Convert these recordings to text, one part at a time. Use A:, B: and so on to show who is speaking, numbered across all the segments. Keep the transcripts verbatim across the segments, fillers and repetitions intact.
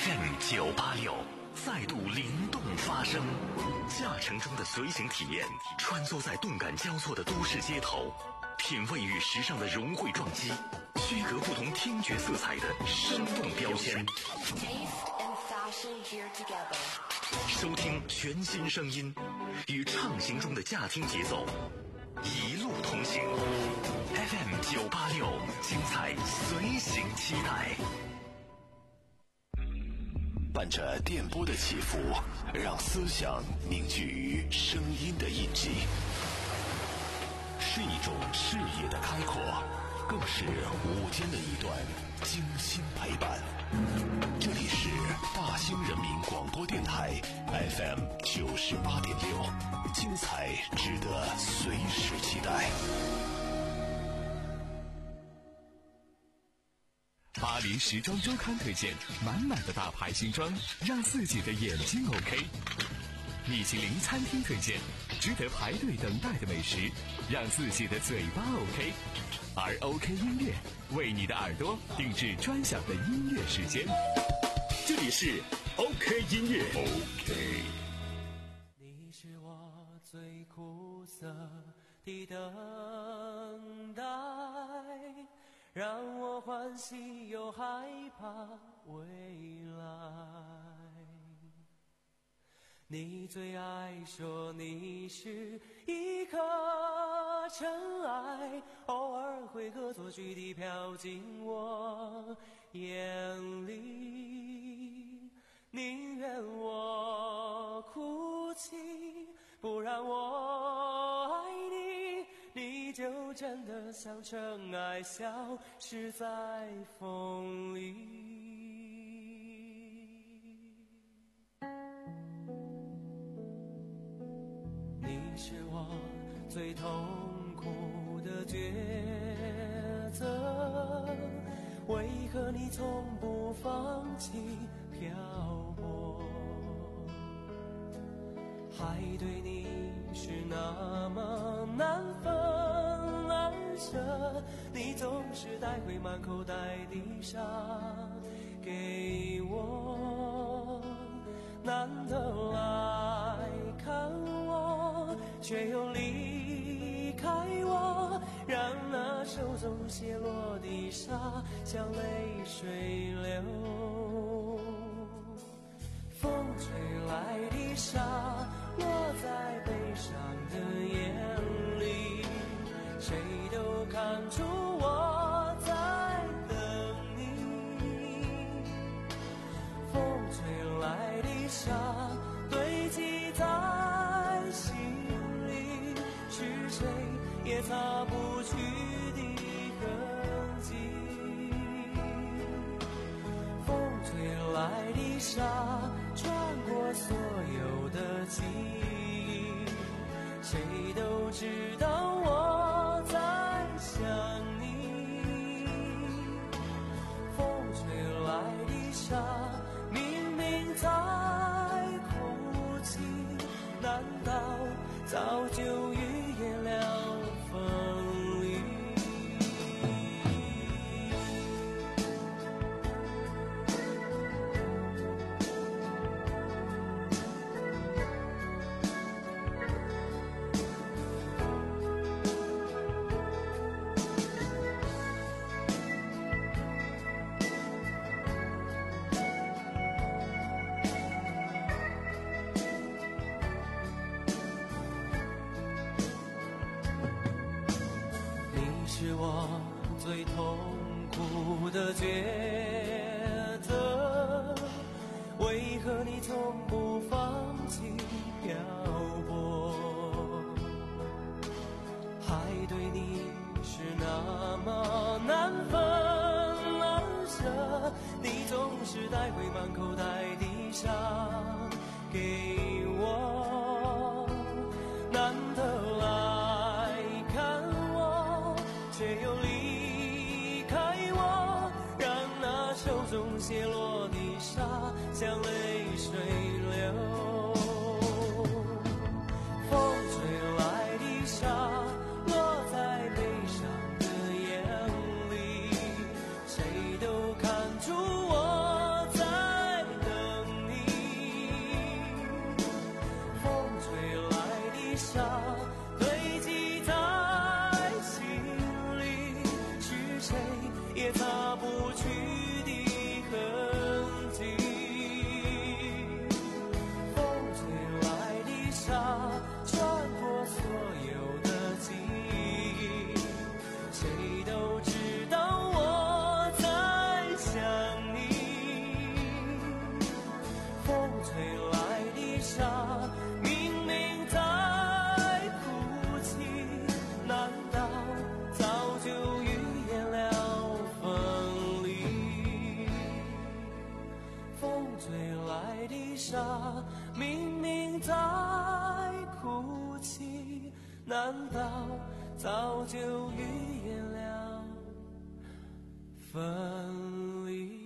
A: F M 九八六再度灵动发声，驾乘中的随行体验，穿梭在动感交错的都市街头，品味与时尚的融汇撞击，区隔不同听觉色彩的生动标签。收听全新声音，与畅行中的驾听节奏，一路同行。F M 九八六，精彩随行期待。伴着电波的起伏，让思想凝聚于声音的印记，是一种视野的开阔，更是午间的一段精心陪伴。这里是大兴人民广播电台 F M 九十八点六，精彩值得随时期待。
B: 巴黎时装周刊推荐满满的大牌新装，让自己的眼睛 OK。米其林餐厅推荐值得排队等待的美食，让自己的嘴巴 OK。而 OK 音乐为你的耳朵定制专享的音乐时间。这里是 OK 音乐 OK。
C: 你是我最苦涩的等待，让我欢喜又害怕未来。你最爱说你是一颗尘埃，偶尔会恶作剧地飘进我眼里，宁愿我哭泣，不让我爱你，你就真的像尘埃消失在风里。你是我最痛苦的抉择，为何你从不放弃漂泊？海对你是那么难分难舍，你总是带回满口袋的沙给我，难得来看我，却又离开我，让那手中泻落的沙像泪水流。风吹来的沙落在悲伤的眼里，谁都看出我在等你。风吹来的沙堆积在心里，是谁也擦不去的痕迹。风吹来的沙穿过所有的记忆，谁都知道我在想你。风吹来的沙明明在哭泣，难道早就预言了风雨？是我最痛苦的抉择，为何你从不放弃漂泊？海对你是那么难分难舍，你总是带回满口袋的沙给我，难得来看我，却又离开我，让那手中泻落的沙像泪水流。风吹来的沙落在悲伤的眼里，谁都看出我在等吹来的沙，明明在哭泣，难道早就预言了分离？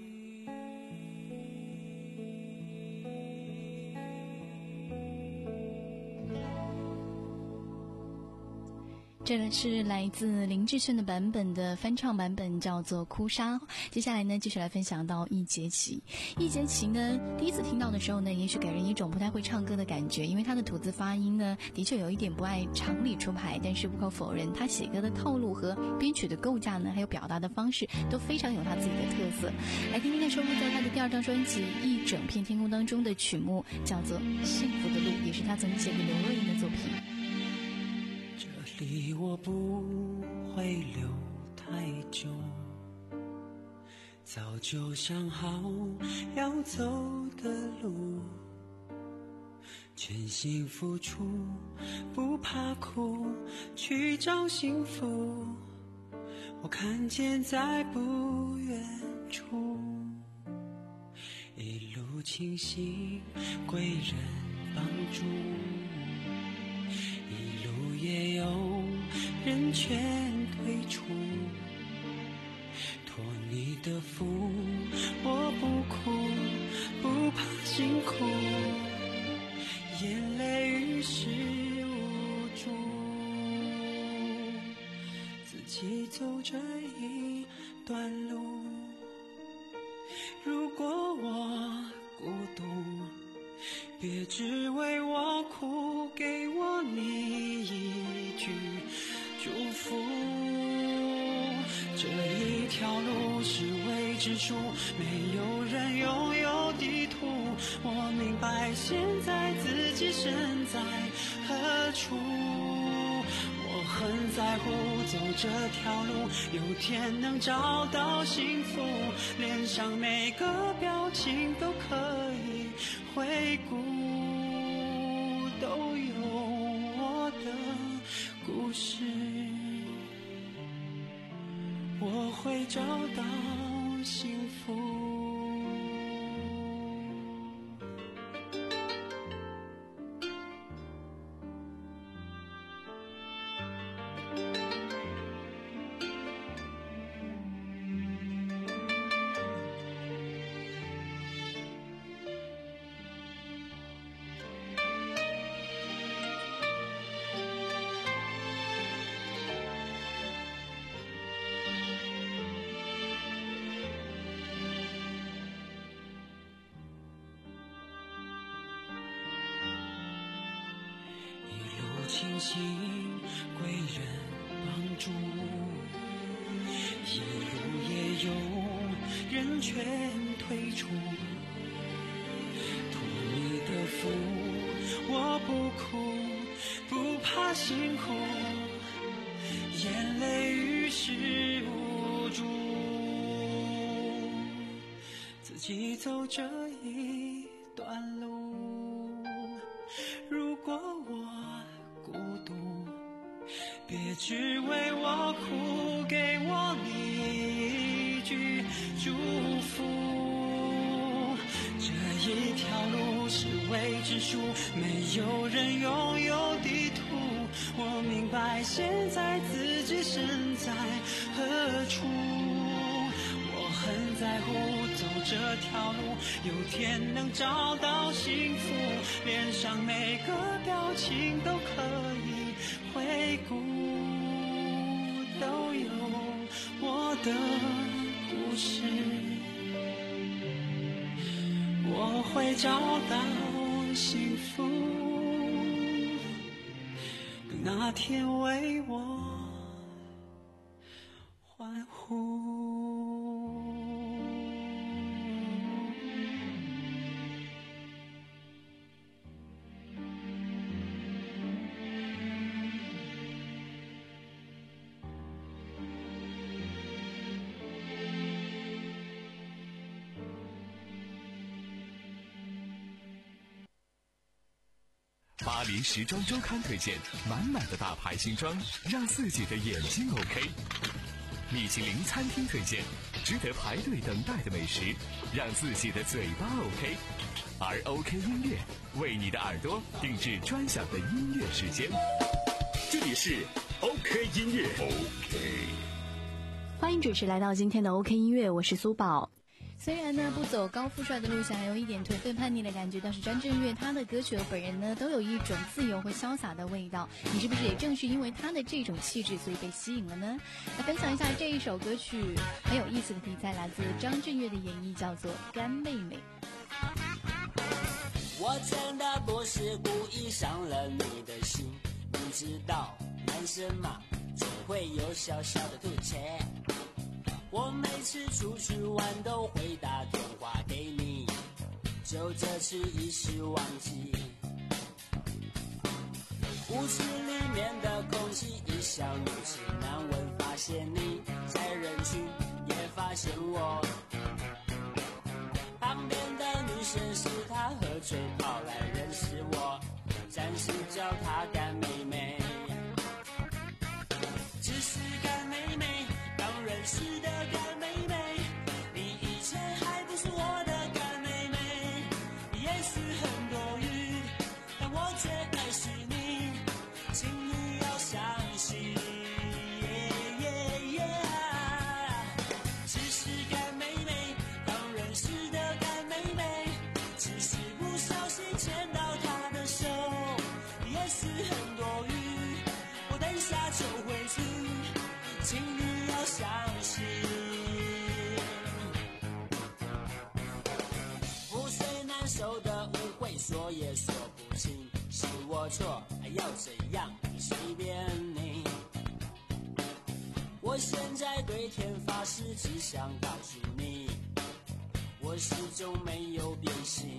D: 这个是来自林志炫的版本的翻唱版本，叫做《哭砂》。接下来呢，继续来分享到易珏琪。易珏琪呢，第一次听到的时候呢，也许给人一种不太会唱歌的感觉，因为他的吐字发音呢，的确有一点不爱常理出牌。但是不可否认，他写歌的套路和编曲的构架呢，还有表达的方式，都非常有他自己的特色。来听听看收录在他的第二张专辑《一整片天空》当中的曲目，叫做《幸福的路》，也是他曾经写给刘若英的作品。
C: 离我不会留太久，早就想好要走的路，全心付出，不怕苦，去找幸福。我看见在不远处，一路清醒，贵人帮助，一路也有人劝退出，托你的福，我不哭，不怕辛苦，眼泪于事无助，自己走这一段路。如果我孤独，别只为我哭，给我你一句祝福。这一条路是未知数，没有人拥有地图。我明白现在自己身在何处，我很在乎走这条路，有天能找到幸福，脸上每个表情都可以回顾，都有我的故事，我会找到幸福。庆幸贵人帮助，一路也有人劝退出，托你的福，我不哭，不怕辛苦，眼泪于事无助，自己走这一段路。如果我孤独，别只为我哭，给我你一句祝福。这一条路是未知数，没有人拥有地图。我明白现在自己身在何处，我很在乎走这条路，有天能找到幸福，脸上每个表情都可以回顾，都有我的故事，我会找到幸福，那天为我欢呼。
B: 巴黎时装周刊推荐满满的大牌新装，让自己的眼睛 OK。 米其林餐厅推荐，值得排队等待的美食，让自己的嘴巴 OK。而 OK 音乐为你的耳朵定制专享的音乐时间。
A: 这里是 OK 音乐 OK。
D: 欢迎准时来到今天的 OK 音乐，我是苏宝。虽然呢不走高富帅的路线，还有一点颓废叛逆的感觉，但是张震岳他的歌曲和本人呢都有一种自由和潇洒的味道。你是不是也正是因为他的这种气质，所以被吸引了呢？来分享一下这一首歌曲很有意思的题材，来自张震岳的演绎，叫做《干妹妹》。
E: 我真的不是故意伤了你的心，你知道男生嘛总会有小小的吐槽。我每次出去玩都会打电话给你，就这次一时忘记。屋子里面的空气一向如此难闻，发现你在人群也发现我。旁边的女生是她喝醉跑来认识我，暂时叫她干妹妹。只是干妹妹，刚认识的干妹妹，你以前还不是我的干妹妹。也许很多余，但我最爱是你，请你要相信。只是干妹妹，刚认识的干妹妹，只是不小心牵到她的手。也许很多余，我等下就回去，请你要相信。覆水难收的误会，说也说不清，是我错，还要怎样？随便你。我现在对天发誓，只想告诉你，我始终没有变心。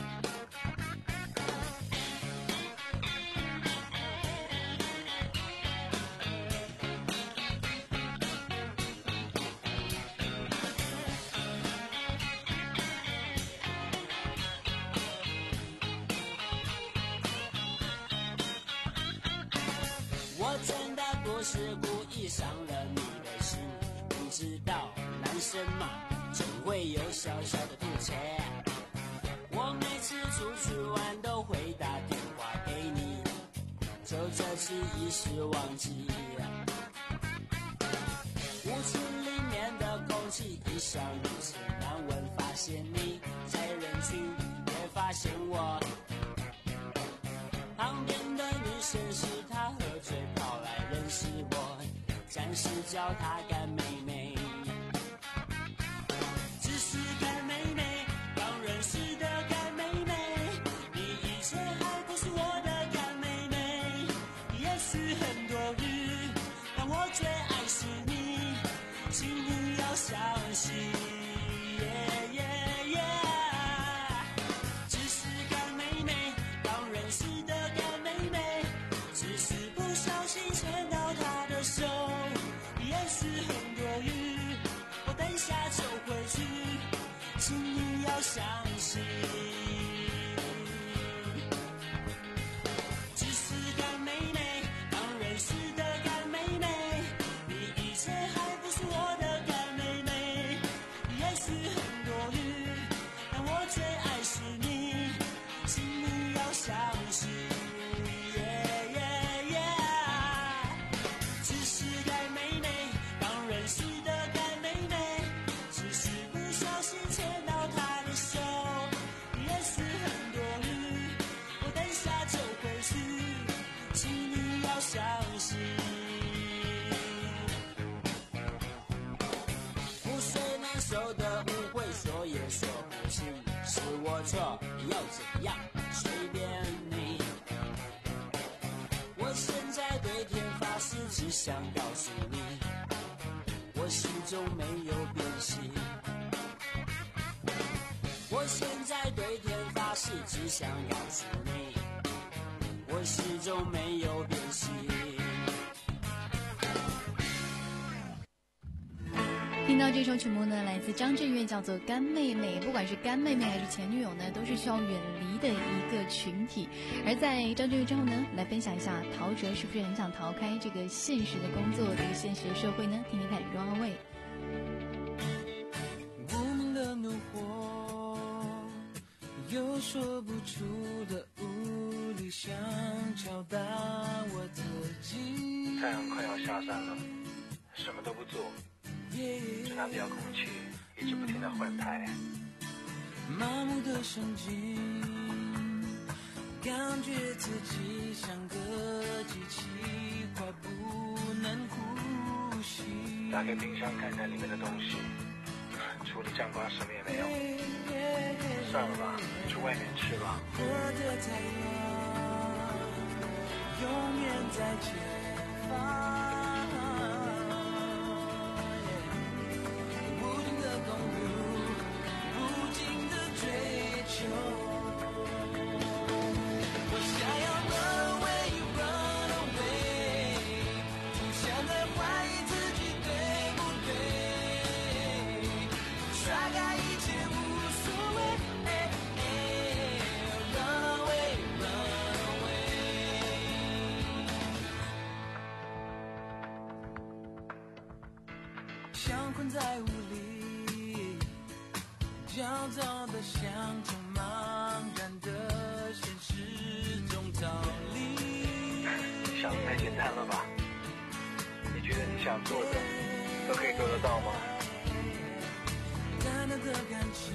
E: 我真的不是故意伤了你的心，你知道男生嘛总会有小小的吐槽。我每次出去玩都会打电话给你，就这次一时忘记。屋子里面的空气一向如此难闻，发现你在人群也发现我。旁边的女生是她喝醉跑来认识我，暂时叫她干妹妹。只是干妹妹，刚认识的干妹妹，你以前还不是我的干妹妹。也许很多余，但我最爱是你，请你要相信。Yeah, yeah, yeah. 只是干妹妹，刚认识的干妹妹，只是不小心牵到她的手。也许很多余，我等下就回去，请你要相信。只是干妹妹，刚认识的干妹妹，你以前还不是我的干妹妹。也许很多余，但我最爱是你，请你要相信。Yeah, yeah, yeah. 只是干妹妹，刚认识的干妹妹，只是不小心牵到她的手。也许很多余，我等下就回去，请你要相信。覆水难收的误会，说也说不清，是我错，要怎样？随便你。我现在对天发誓，只想告诉你，我始终没有变心。我现在对天发誓，只想告诉你，我始终没有变心。
D: 听听到这首曲目呢，来自张震岳，叫做《干妹妹》。不管是干妹妹还是前女友呢，都是需要远离的一个群体。而在张震岳之后呢，来分享一下陶喆是不是很想逃开这个现实的工作，这个现实的社会呢？听听看 Runaway。
C: 无名的怒火，有说不出的无力，想敲打我自己。
F: 太阳快要下山了，什么都不做，只拿遥控器一直不停地换台。
C: 麻木的神经，感觉自己像个机器，快不能呼吸。
F: 打开冰箱看看里面的东西，除了酱瓜什么也没有。算了吧，去外面吃吧。
C: 我的太阳永远在前方。像困在雾里，焦躁的像从茫然的现实中逃离。
F: 你想的太简单了吧？你觉得你想做的都可以做得到吗？
C: 淡淡的感情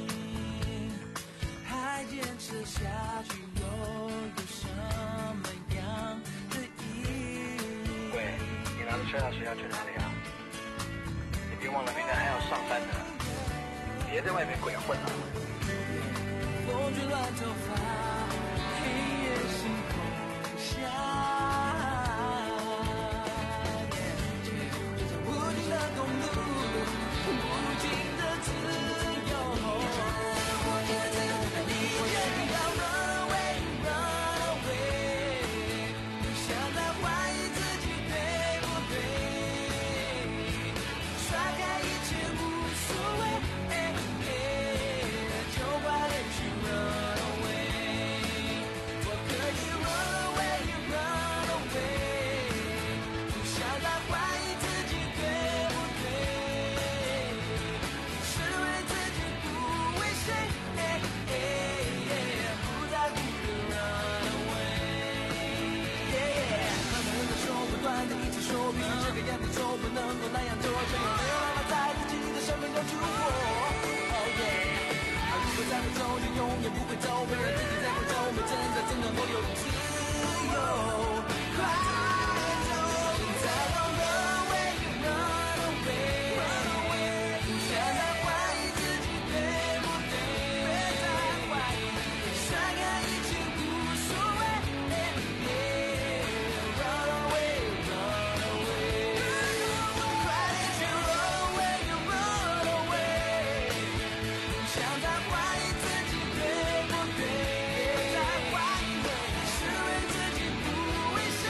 C: 还坚持下去，又有什么样的意义？
F: 喂，你拿着车钥匙要去哪里啊？别忘了明天还要上班的，别在外面鬼混了。
C: 风卷乱头发，黑夜星空下，就在无尽的公路，无尽的自由。我想要 run away, run away， 不想再怀疑自己对不对，甩开一切无所谓，就快点去 run away。我可以 run away, run away， 不想再怀疑自己对不对，是为自己不为谁，不在乎的 run away。很多人都说不断的一直说，必须这个样子做，不能够那样做，却又没有办法在自己的生命中去过。Oh yeah， 如果再不走就永远不会走，没让自己在苦走，没挣扎真的会有自由。快点走，现在要 run away, run away， 不想再怀疑自己对不对，别再怀疑，甩开一切无所谓。Run away, run away， 快点去 run away, run away， 不想再怀疑自己对不对，别再怀疑，是为自己不为谁，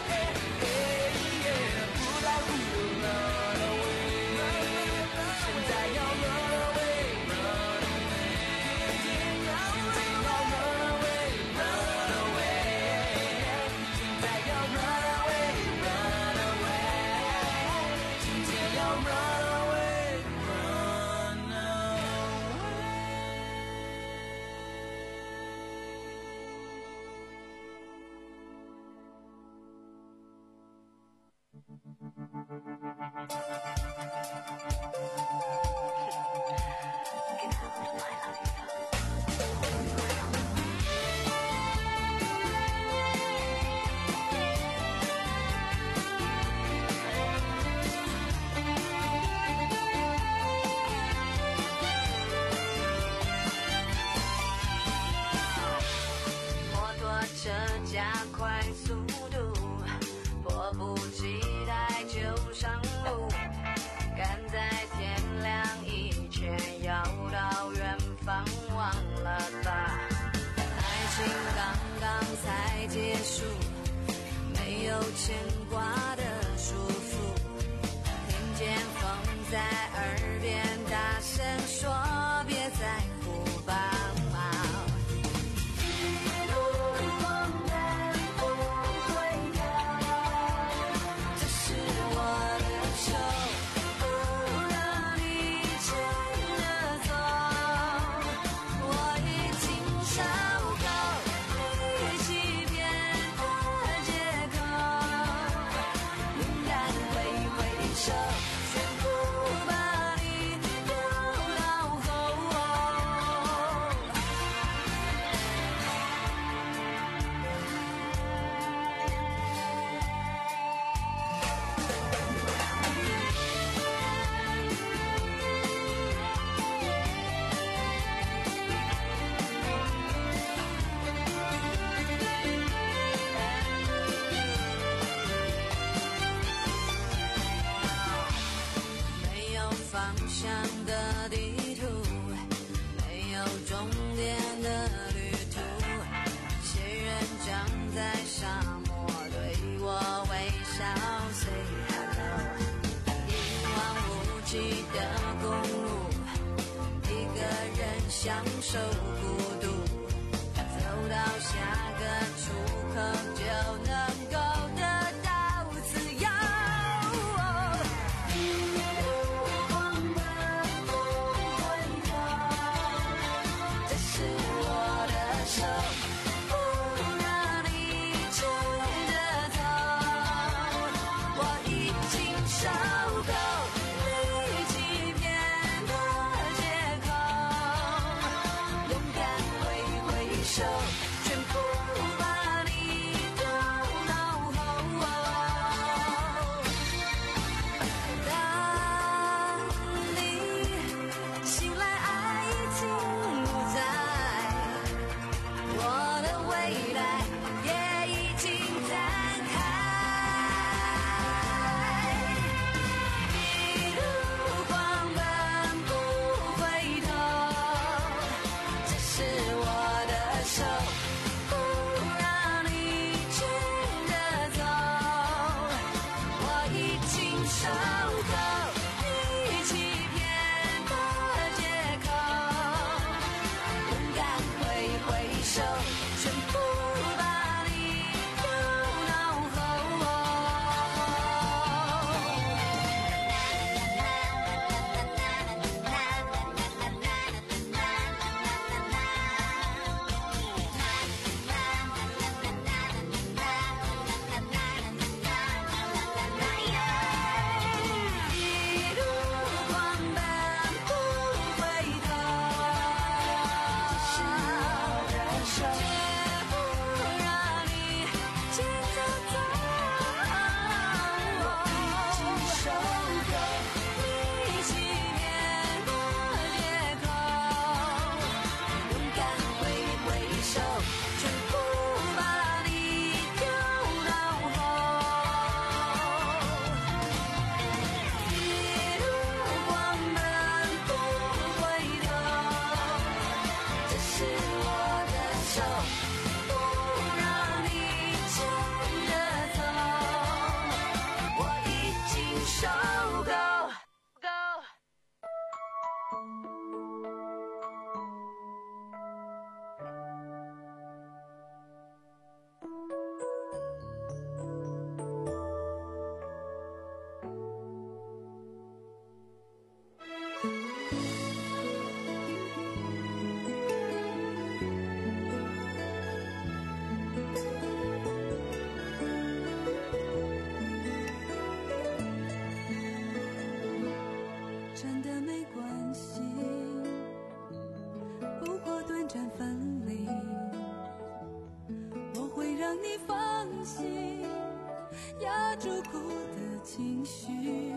C: 不在乎的 run away， 现在要 run away, run away， 今天要 run away, run away， 现在要 run away, run away， 今天要 run away, run
G: 摩托车加快速度，迫不及待就上路，赶在天亮以前要到远方，忘了吧？爱情刚刚才结束，没有牵挂的束缚，听见风在在耳边大声说别在乎吧。享受孤独，走到下个出口就能够得到自由。一路狂奔不回头，这是我的手，不让你牵着走。我已经受够你欺骗的借口。手全部把你丢到后。当你醒来，爱已经不在，我的未来也已经展开。一路狂奔不回头，这是我的手，不让你牵着走。我已经受够你欺骗的借口，勇敢挥挥手，全部把你丢到后。一路狂奔不回头，这是我的手，绝不让你牵着走。我已经受够你欺骗的借口，勇敢挥挥手，全部把你丢到后。一路狂奔不回头，这是我的手，不让你牵着走。我已经受够够。
H: 真的没关系，不过短暂分离，我会让你放心，压住哭的情绪，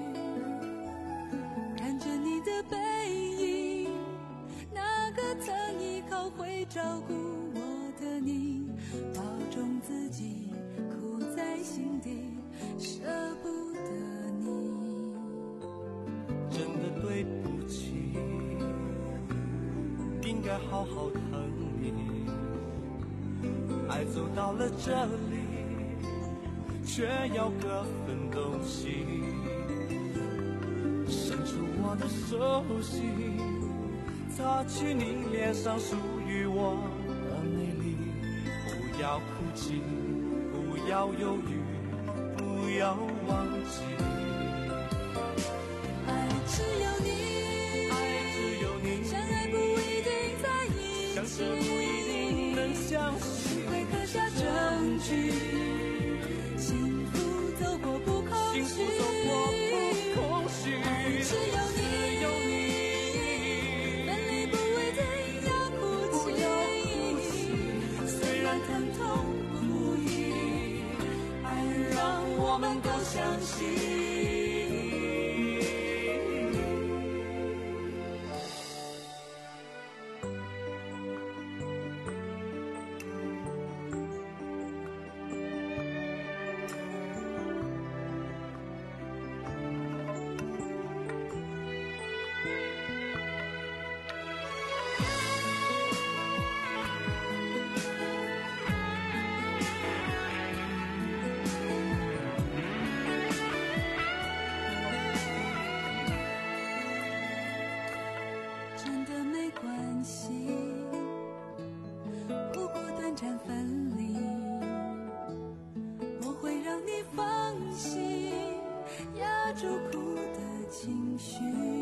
H: 看着你的背影，那个曾依靠会照顾我的你，保重自己，苦在心底，舍不得你。
C: 真的对不起，应该好好疼你。爱走到了这里，却要各分东西。伸出住我的手心，擦去你脸上属于我的美丽。不要哭泣，不要犹豫，不要忘记，
H: 爱只有你，
C: 爱只有你，
H: 相爱不一定在一起，
C: 相识不一定能相信，
H: 会刻下证据，幸福走过不空虚，
C: 幸福走过不空虚，
H: 爱只有你，
C: 只有你，
H: 分离不一定要哭泣，虽然疼痛不已，爱让我们都相信。真的没关系，不过短暂分离，我会让你放心，压住哭的情绪，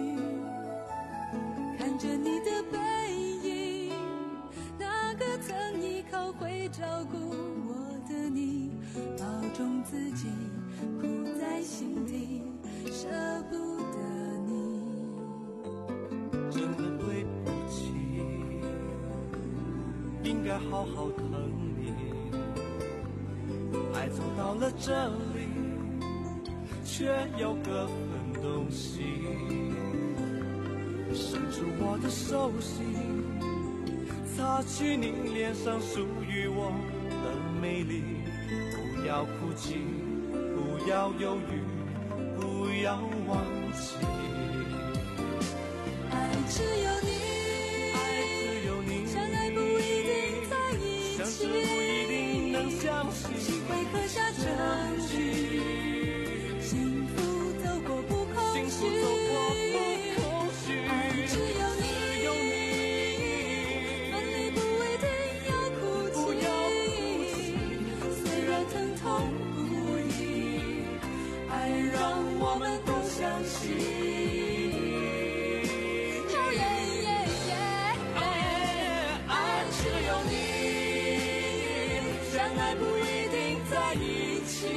H: 看着你的背影，那个曾依靠会照顾我的你，保重自己，苦在心底，舍不得你。
C: 真的对不起，应该好好疼你。爱走到了这里，却有个狠东西，伸出我的手心，擦去你脸上属于我的美丽。不要哭泣，不要犹豫，不要忘记，
H: 爱只有你，
C: 爱只有你，
H: 相爱不一定在一
C: 相识
H: 起，
C: 不一定能相信，
H: 心会刻下证据，幸福走过不空
C: 幸福
H: 虚，
C: 走过不空虚，
H: 爱只有你，
C: 只有你，
H: 分离不一定要哭泣，
C: 不要哭泣，
H: 虽然疼痛不已，爱让我们都相信。爱只有你，相爱不一定在一起，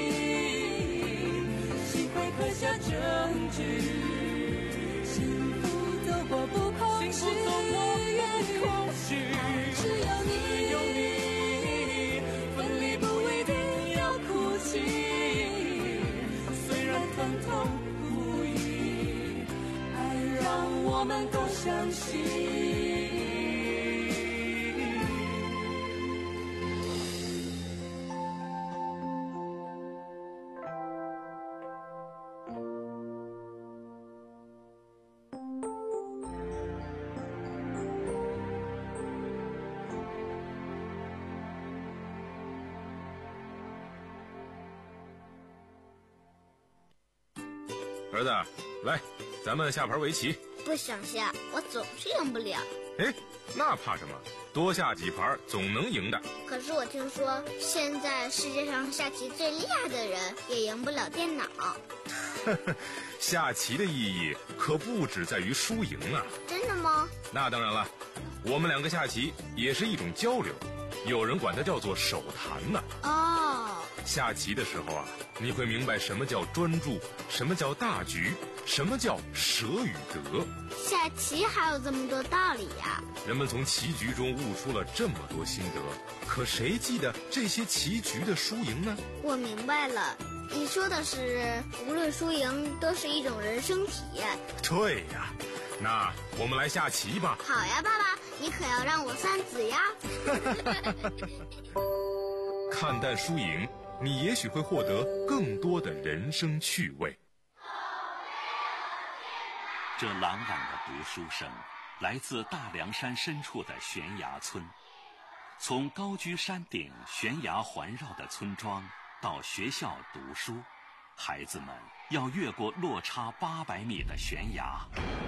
H: 心会刻下证据，幸福走过不空虚，
C: 幸福走过不空虚，
H: 爱只有你，
C: 只有你，
H: 分离不一定要哭泣，
C: 虽然疼痛
H: 不已，爱让我们都相信。
I: 儿子，来，咱们下盘围棋。
J: 不想下，我总是赢不了。
I: 哎，那怕什么？多下几盘总能赢的。
J: 可是我听说，现在世界上下棋最厉害的人也赢不了电脑。
I: 下棋的意义可不只在于输赢啊！
J: 真的吗？
I: 那当然了，我们两个下棋也是一种交流，有人管它叫做手谈呢。
J: 哦，
I: 下棋的时候啊，你会明白什么叫专注，什么叫大局，什么叫舍与得。
J: 下棋还有这么多道理呀！
I: 人们从棋局中悟出了这么多心得，可谁记得这些棋局的输赢呢？
J: 我明白了，你说的是无论输赢都是一种人生体验。
I: 对呀，那我们来下棋吧。
J: 好呀，爸爸，你可要让我三子呀。
I: 看淡输赢，你也许会获得更多的人生趣味。
K: 这朗朗的读书声来自大凉山深处的悬崖村。从高居山顶、悬崖环绕的村庄到学校读书， 孩子们要越过落差八百米的悬崖，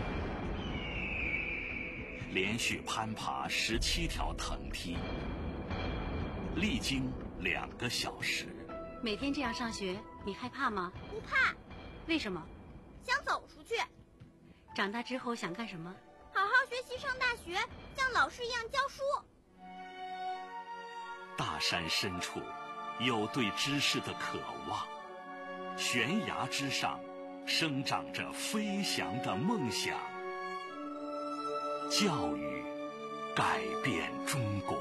K: 连续攀爬十七条藤梯，历经两个小时。
L: 每天这样上学，你害怕吗？
J: 不怕。
L: 为什么？
J: 想走出去。
L: 长大之后想干什么？
J: 好好学习，上大学，像老师一样教书。
K: 大山深处有对知识的渴望，悬崖之上生长着飞翔的梦想。教育改变中国。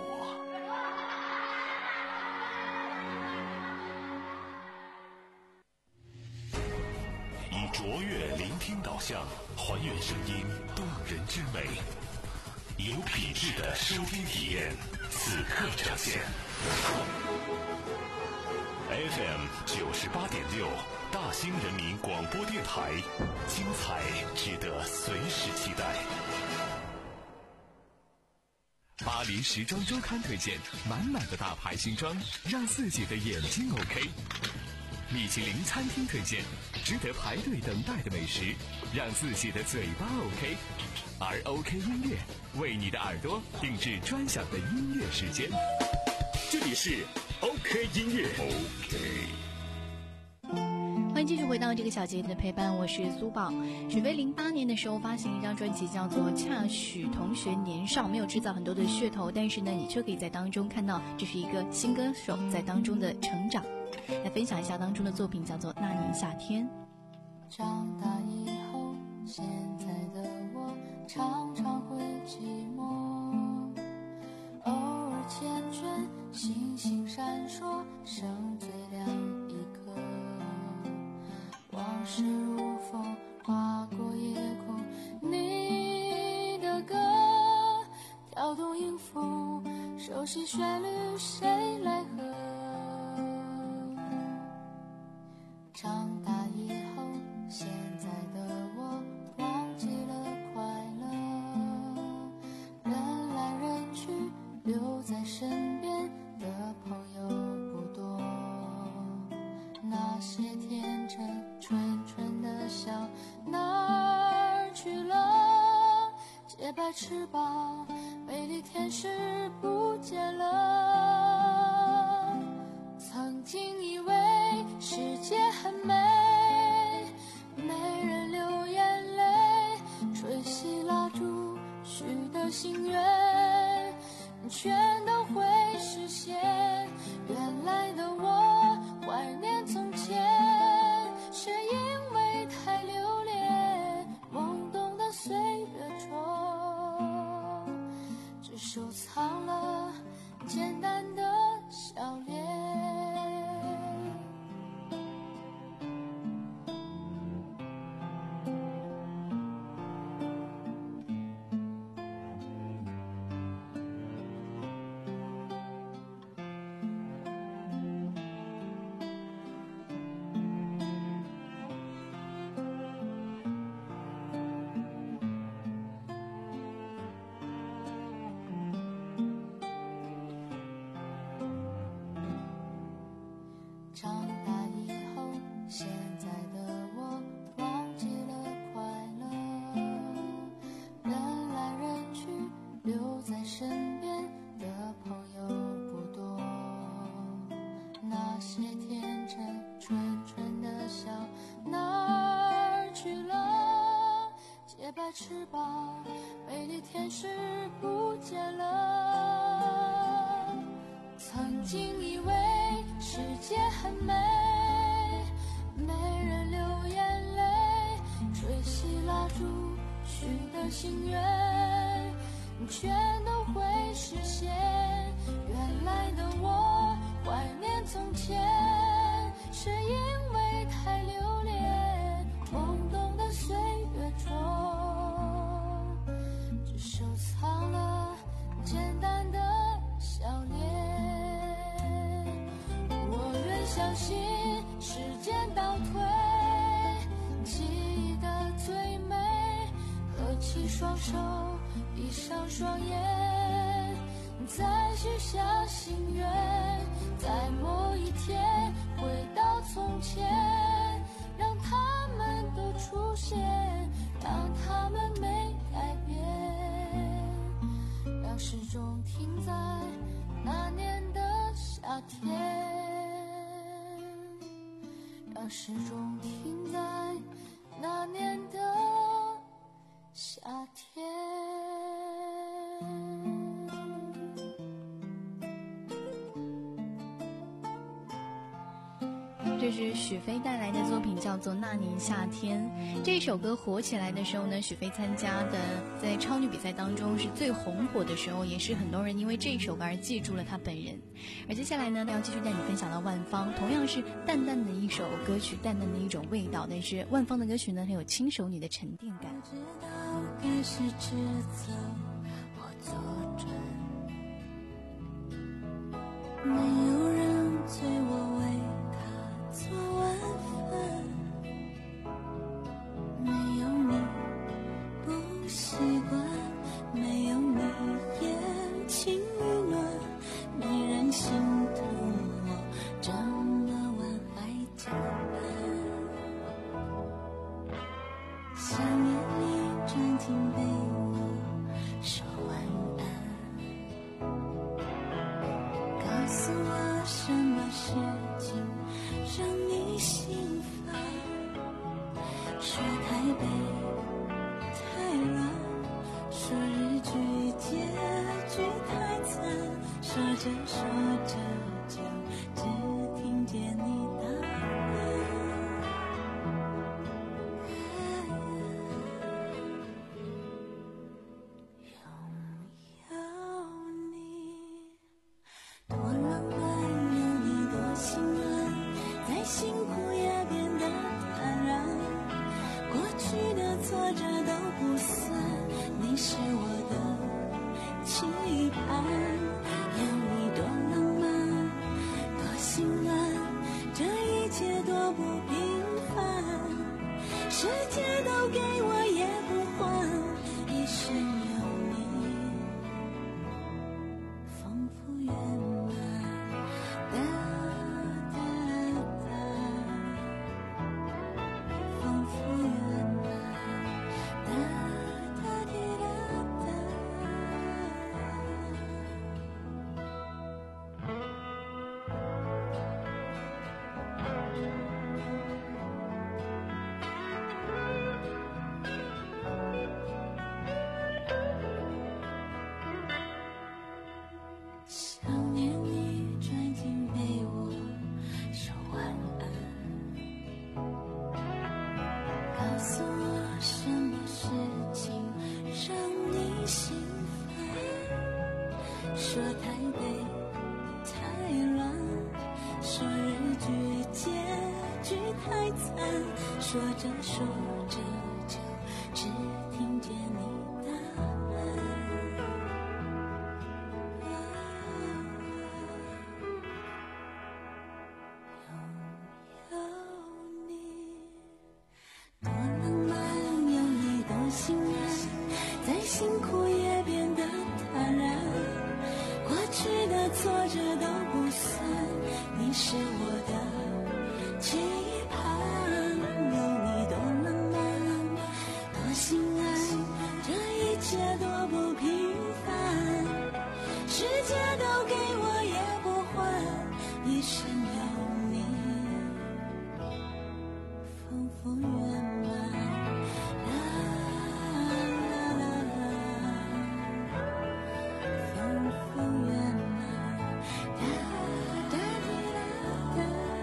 A: 以卓越聆听导向，还原声音动人之美，有品质的收听体验，此刻呈现。F M 九十八点六，大兴人民广播电台，精彩值得随时期待。
B: 巴黎时装周刊推荐，满满的大牌新装，让自己的眼睛 OK。米其林餐厅推荐，值得排队等待的美食，让自己的嘴巴 OK。而 OK 音乐为你的耳朵定制专享的音乐时间。这里是 OK 音乐 OK。
D: 欢迎继续回到这个小节的陪伴，我是苏宝。许飞零八年的时候发行一张专辑叫做《恰许同学年少》，没有制造很多的噱头，但是呢，你却可以在当中看到这是一个新歌手在当中的成长。来分享一下当中的作品，叫做《那年夏天》。
H: 长大以后，现在的我常常会寂寞，偶尔缱绻，星星闪烁，剩最亮一颗。往事如风，划过夜空，你的歌跳动音符，熟悉旋律，谁来和？长大以后，现在的我忘记了快乐，人来人去，留在身边的朋友不多。那些天真纯纯的笑哪儿去了？洁白翅膀，美丽天使不见了。曾经以为世界很美，没人流眼泪，吹熄蜡烛许的心愿，全都会实现。原来的我怀念从前，是因为太留恋懵懂的岁月中，只收藏了简单的笑脸。长大以后，现在的我忘记了快乐，人来人去，留在身边的朋友不多。那些天真纯纯的笑哪儿去了？洁白翅膀，美丽天使不见了。曾经以为世界很美，没人流眼泪，吹熄蜡烛许的心愿，全都会实现。原来的我怀念从前，是因为太留恋懵懂的岁月中，只收藏了简单的笑脸。相信时间倒退，记忆的最美，合起双手，闭上双眼，再许下心愿，在某一天回到从前， 现，让他们没改变，让时钟停在那年的夏天，让时钟停在那年的夏天。
D: 这是许飞带来的作品，叫做《那年夏天》。这一首歌火起来的时候呢，许飞参加的在超女比赛当中是最红火的时候，也是很多人因为这一首歌而记住了他本人。而接下来呢，要继续带你分享到万芳，同样是淡淡的一首歌曲，淡淡的一种味道，但是万芳的歌曲呢，很有轻熟女的沉淀感。
H: 不知道该是直走或左转，没有人催我为做晚饭，没有你不习惯，没有你眼情雨暖，没人心疼我这么晚还加班。想念你钻进被窝说晚安，告诉我什么事情让你心烦，说台北太软，说日剧结局太惨，说着说着就只听见你答案。拥有你多浪漫，有你多心安，再辛苦也变得坦然，过去的挫折都不算，你是我的期盼。有你多浪漫，多心安，这一切多不平凡，世界都给我也不换，一生有你丰富圆满。哒哒哒，丰富圆满。哒哒滴哒哒。想念你钻进被窝说晚安，告诉我什么事情让你心烦，说台北太软，说日剧结局太惨，说着说着就只听见你答案。有你多浪漫，有你多心安，再辛苦也变得坦然，过去的挫折都不算，你是我的期盼。有你多浪漫，多心安，这一切多不平凡，世界都给我也不换，一生有你丰富圆满。啦啦啦啦，丰富圆满。哒哒滴啦哒，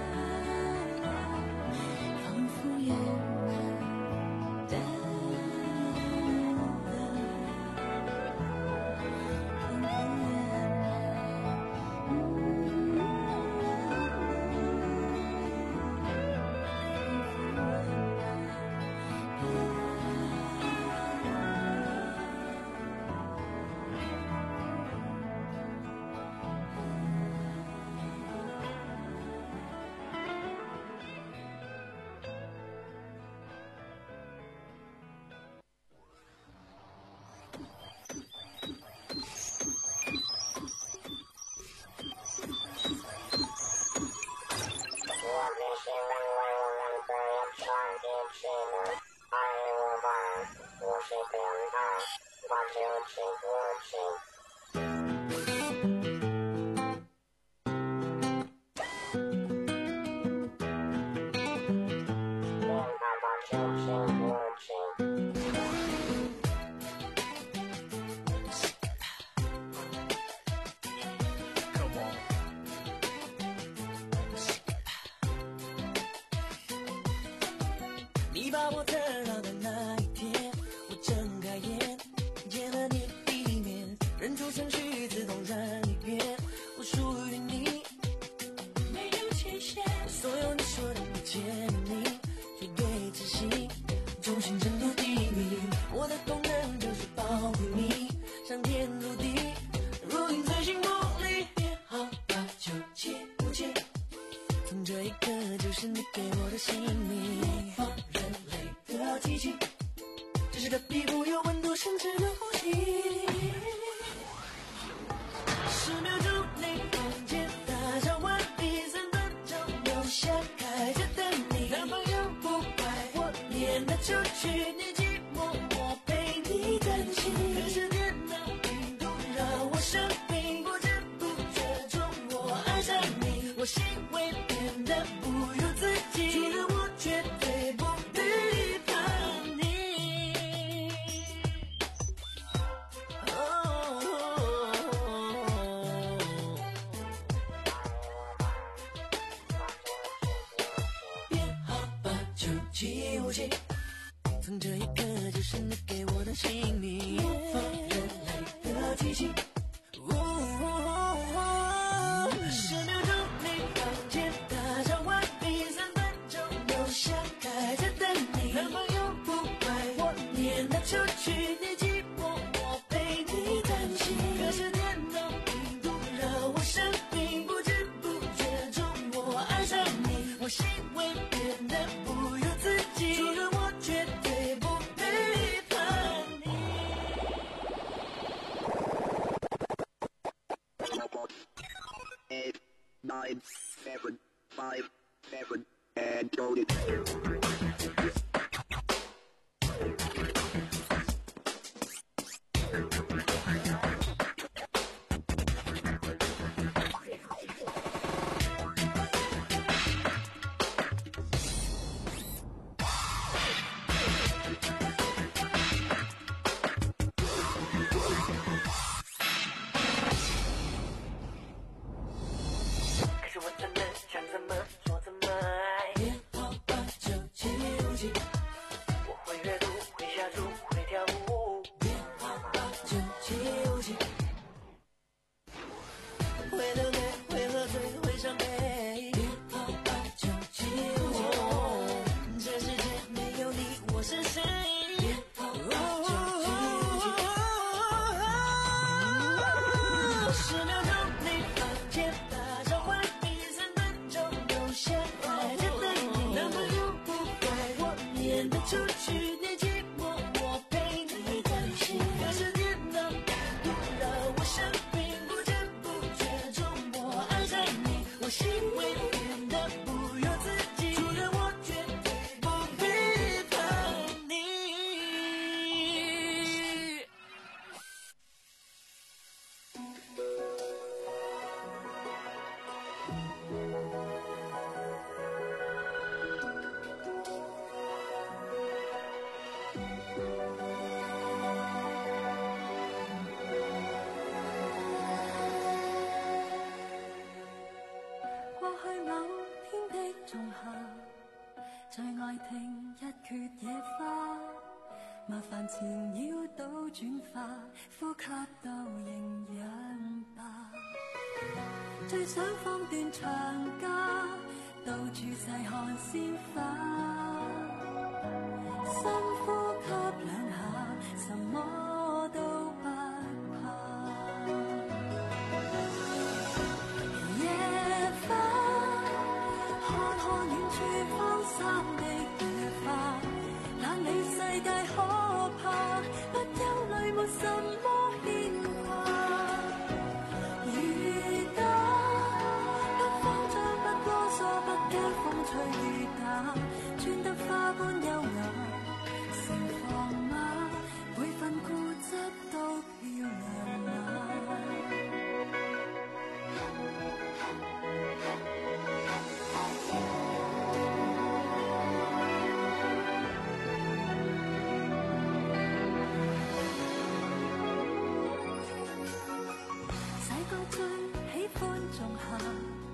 H: 丰富圆满。哒哒，丰富圆满。
C: 把我打扰的那一天，我睁开眼，见了你的一面，认出程序自动让你变，我属于你，没有期限。所有你说的一切命令，绝对执行，中心程度第一名。我的功能就是保护你，上天入地，如影随形，不离别。好吧，就切不切。从这一刻就是你给我的姓名，放人类的机器，真实的皮肤有温度，甚至能呼吸。十秒钟内房间大小完毕，三分钟留下开着等你。男朋友不怪我撵他出去，你寂寞我陪你担心。可是电脑病毒让我生病，不知不觉中我爱上你，我行为变得不由自己，除了我绝对不背叛你。别好吧，就气无气，从这一刻就是你给我的姓名，放人类的机器。十秒钟内房间打扫完毕，三分钟留下开着等你。男朋友不怪我撵他出去，你寂寞我陪你担心。可是电脑病毒让我生病，不知不觉中我爱上你，我行为变得不由自己，除了我绝对不背叛你。
M: Eight, nine, seven, five, seven, and hold it.
C: 可是我真的想怎么说怎么爱，别好吧，就气无气。我会阅读，会下注，会跳舞，别好吧，就气无气。会流泪，会喝醉，会伤悲，别好吧，就气无气。这世界没有你，我是谁？别好吧，就气无气。十秒钟内房间打扫完毕，三分钟留下开着等你。男朋友不怪我撵他出去，你寂寞我陪你担心。可是电脑病毒让我生病，不知不觉中我爱上你，我行为变得不由自己，除了我绝对不背叛你。
H: 過去某天的仲夏，最愛聽一闕野花，麻煩纏繞到轉化，呼吸到營養吧。最想放段長假，到處細看鮮花，深呼吸兩下，什麼都不怕。夜花，看看遠處荒山的野花，冷你世界可怕，不憂慮沒什麼牽掛。雨打，不慌張，不囉嗦，不驚風吹雨打，穿得花般優雅，盛放嗎？每份固執都漂亮嗎？細個最喜歡仲夏，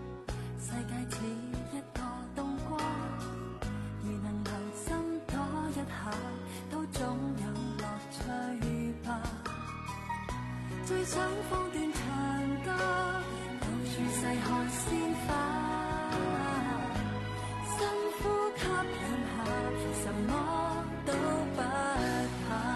H: 世界似一個冬瓜，如能留心躲想放段長假，到處細看鮮花。深呼吸兩下，什麼都不怕。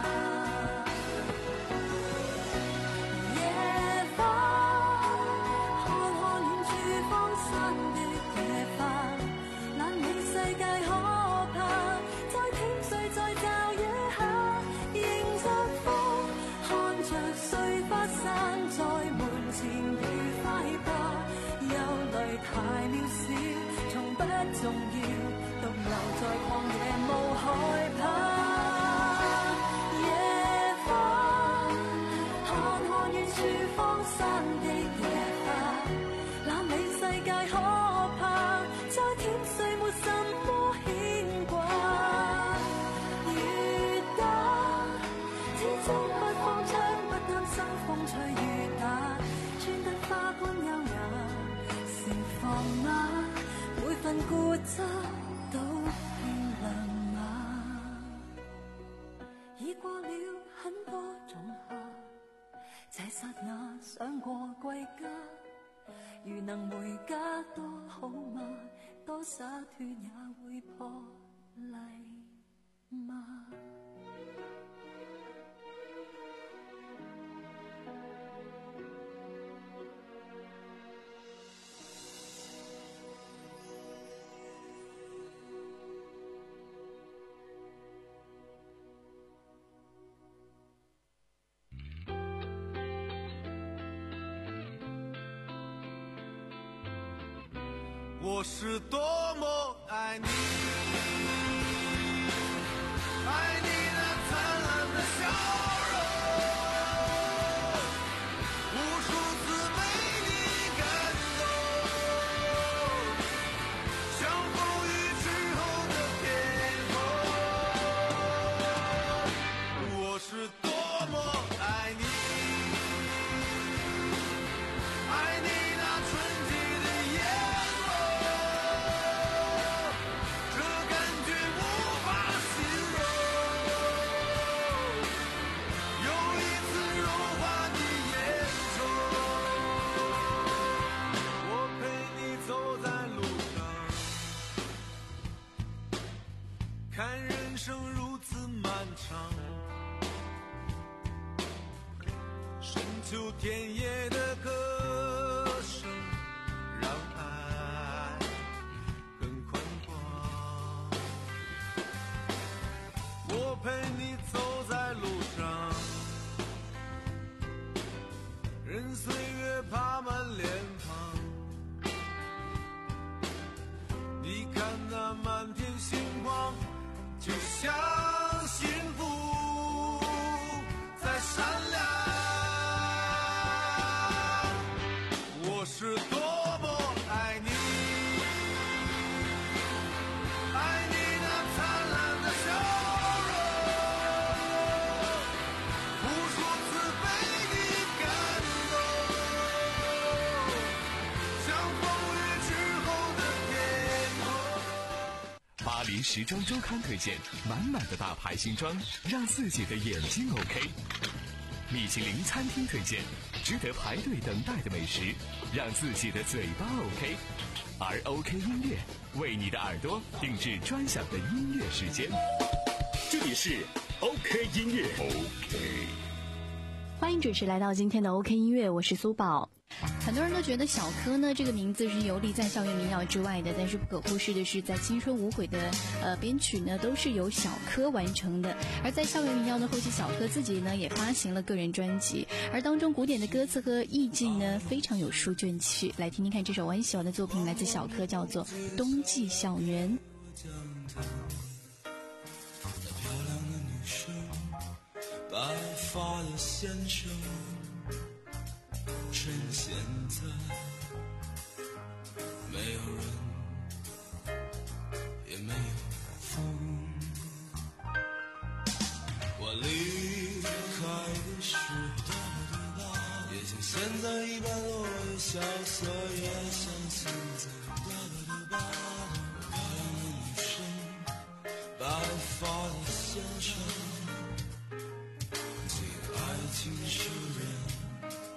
H: 夜花看看遠處荒山的野花，懶理世界可怕，再舔睡再找野下，迎着風看着碎花散在門前愉快吧，憂慮太渺小，從不重要，獨留在曠野無害怕。野花看看遠處荒山的野花，懶理世界可怕，再舔睡沒什麼牽掛。雨打天中不放槍，不擔心風吹雨打，穿得花冠優雅，盛放嗎？每份固執都變亮馬，已過了很多種夏，這剎那想過歸家，如能回家多好嗎？多灑脫也會破例嗎？
C: 我是多么爱你，爱你那灿烂的笑容，无数次被你感动，像风雨之后的天空。我是多么爱你，爱你那纯洁的眼看人生如此漫长，深秋田野的歌声让爱更宽广。我陪你走在路上，任岁月爬满脸庞，你看那满天星光，就像幸福在闪亮。我是多么爱你，爱你那灿烂的笑容，无数次被你感动，像风雨之后的天空。
B: 巴黎时装周刊推荐满满的大牌新装，让自己的眼睛 OK。米其林餐厅推荐值得排队等待的美食，让自己的嘴巴 OK。而 OK 音乐为你的耳朵定制专享的音乐时间。这里是 OK 音乐 OK。
D: 欢迎准时来到今天的 OK 音乐，我是苏宝。很多人都觉得小柯呢这个名字是游离在校园民谣之外的，但是不可忽视的是，在青春无悔的呃编曲呢都是由小柯完成的。而在校园民谣的后期，小柯自己呢也发行了个人专辑，而当中古典的歌词和意境呢非常有书卷气。来听听看这首我很喜欢的作品，来自小柯，叫做《冬季校园》。
C: 漂亮的女生，白发的先生，趁现在没有人也没有风，我离开的时候也像现在一般落叶萧瑟，也像现在漂亮的女生，白发的先生，这个爱情诗人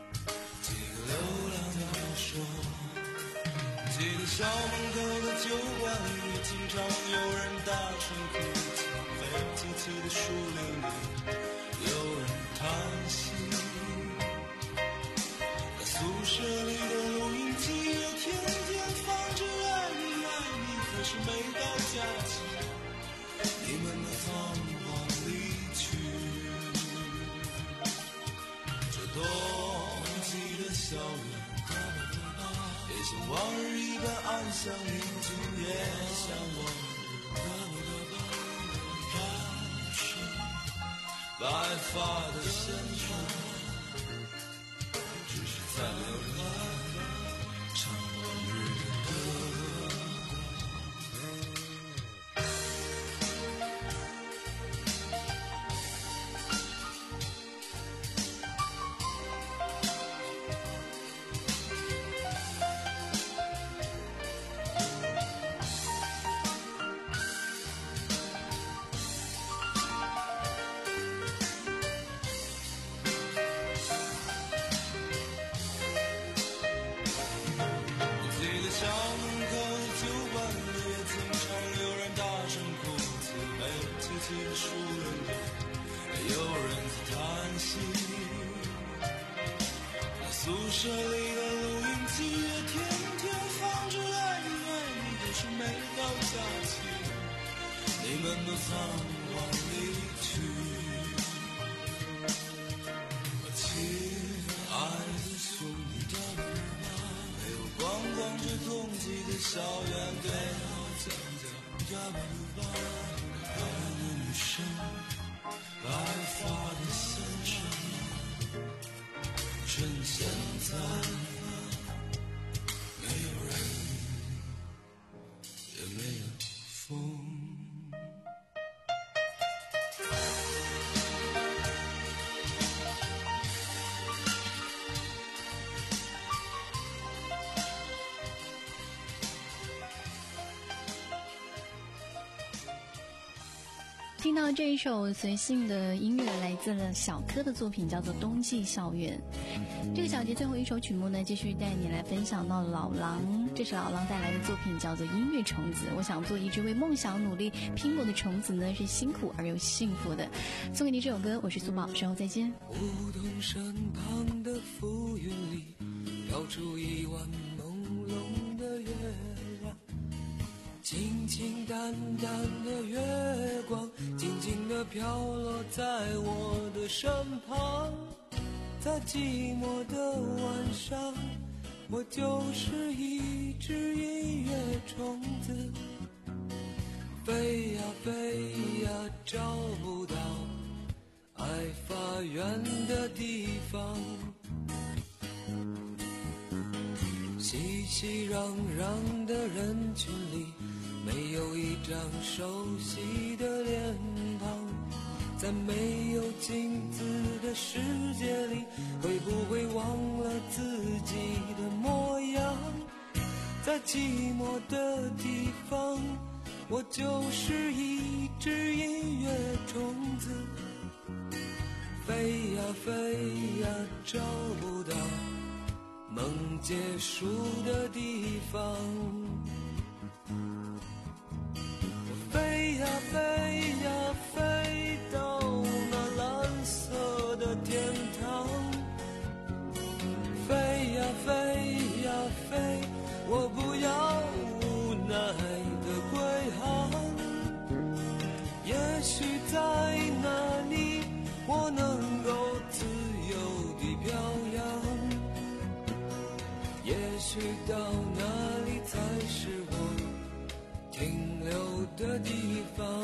C: 校门口的酒馆里，经常有人大声哭泣，黑漆漆的树林里有人叹息。在宿舍里的录音机也天天放着爱你爱你，可是每到假期，你们都仓皇离去。这冬季的校园也像往日一般安详宁静，也像往日飘逝白发的先生，只是再没有人唱往日的歌。宿舍里的录音机也天天放着爱你爱你，可是每到假期，你们都仓皇离去。亲爱的兄弟，没有逛逛这冬季的校园，对我讲讲白的女生，白发的先生，趁现在没有人，也没有风。
D: 听到这一首随性的音乐，来自了小柯的作品，叫做《冬季校园》。这个小节最后一首曲目呢，继续带你来分享到老狼，这是老狼带来的作品，叫做《音乐虫子》。我想做一只为梦想努力拼搏的虫子呢，是辛苦而又幸福的。送给你这首歌，我是苏宝，稍后再见。
C: 梧桐山旁的浮云里，飘出一弯朦胧的月亮，清清淡淡的月光，静静地飘落在我的身旁。在寂寞的晚上，我就是一只音乐虫子，飞呀飞呀，找不到爱发源的地方。熙熙攘攘的人群里，没有一张熟悉的脸庞，在没有镜子的世界里，会不会忘了自己的模样？在寂寞的地方，我就是一只音乐虫子，飞呀飞呀，找不到梦结束的地方。飞呀飞呀，飞到那蓝色的天堂，飞呀飞呀飞，我不要无奈的归航。也许在那里，我能够自由地飘扬，也许到那里才是我停留的地方。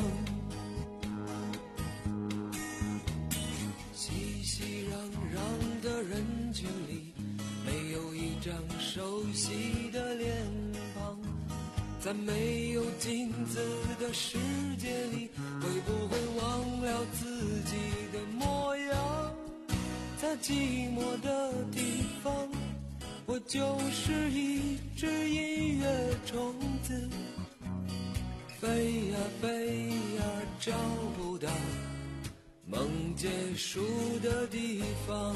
C: 熙熙攘攘的人群里，没有一张熟悉的脸庞，在没有镜子的世界里，会不会忘了自己的模样？在寂寞的地方，我就是一只音乐虫子，飞呀飞呀，找不到梦结束的地方。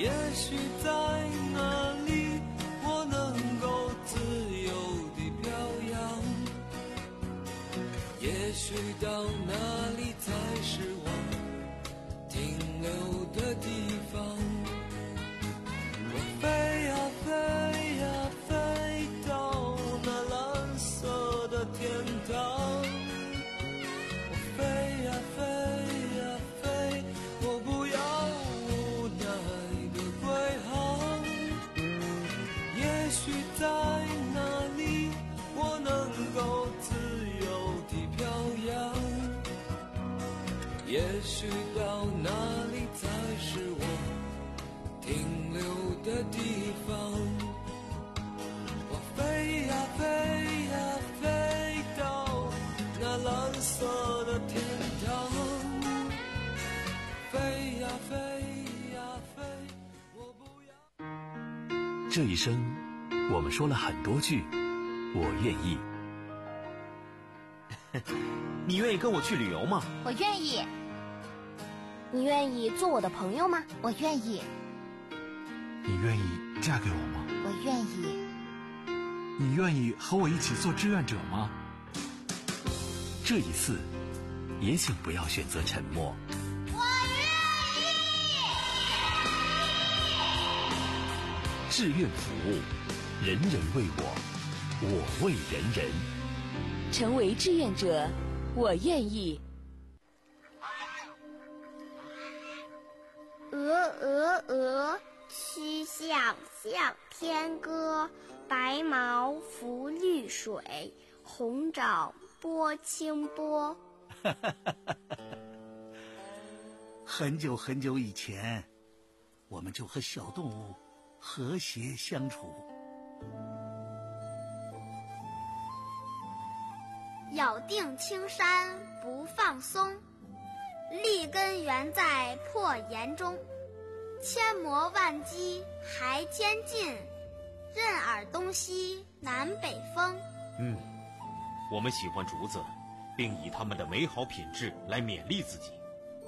C: 也许在那里我能够自由地飘扬，也许到那里才是我停留的地方。我飞呀飞呀飞到那蓝色的天堂，我飞呀飞呀飞，我不要无奈的归航。也许在那里我能够自由地飘扬，也许到那里才是我停留的地方。我飞呀飞呀飞到那蓝色的天堂，飞呀飞呀飞，我不要。
A: 这一生，我们说了很多句我愿意。
N: 你愿意跟我去旅游吗？
O: 我愿意。
P: 你愿意做我的朋友吗？
O: 我愿意。
Q: 你愿意嫁给我吗？
O: 我愿意。
Q: 你愿意和我一起做志愿者吗？
A: 这一次，也请不要选择沉默。
O: 我愿意。
A: 志愿服务，人人为我，我为人人。
R: 成为志愿者，我愿意。
J: 鹅鹅鹅，曲项向天歌。白毛浮绿水，红掌拨清波。
S: 很久很久以前，我们就和小动物和谐相处。
J: 咬定青山不放松，立根原在破岩中。千磨万击还坚劲，任尔东西南北风。
N: 嗯，我们喜欢竹子，并以它们的美好品质来勉励自己。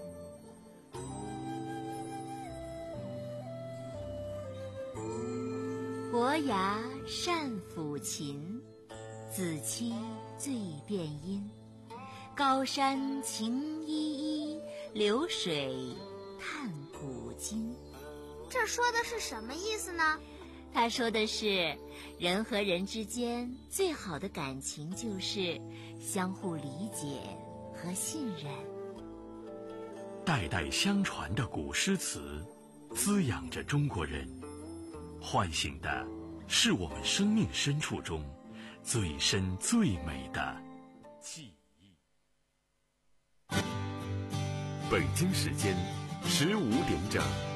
T: 伯牙善抚琴，子期最辨音。高山晴依依，流水叹古今。
J: 这说的是什么意思呢？
T: 他说的是，人和人之间最好的感情就是相互理解和信任。
A: 代代相传的古诗词，滋养着中国人，唤醒的是我们生命深处中最深最美的记忆。北京时间十五点整。